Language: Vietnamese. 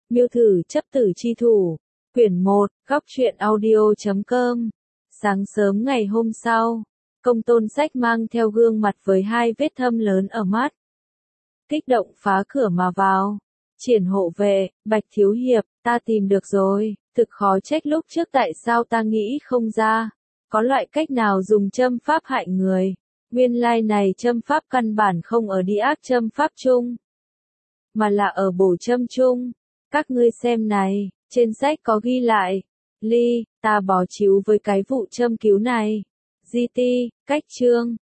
Miêu thử chấp tử chi thủ. Quyển 1, góc truyện audio.com. Sáng sớm ngày hôm sau, Công Tôn Sách mang theo gương mặt với 2 vết thâm lớn ở mắt. Kích động phá cửa mà vào. Triển hộ vệ, Bạch thiếu hiệp, ta tìm được rồi, thực khó trách lúc trước tại sao ta nghĩ không ra. Có loại cách nào dùng châm pháp hại người. Nguyên lai này châm pháp căn bản không ở đi ác châm pháp chung, mà là ở bổ châm chung. Các ngươi xem này, trên sách có ghi lại. Ly, ta bó chiếu với cái vụ châm cứu này. GT, cách chương,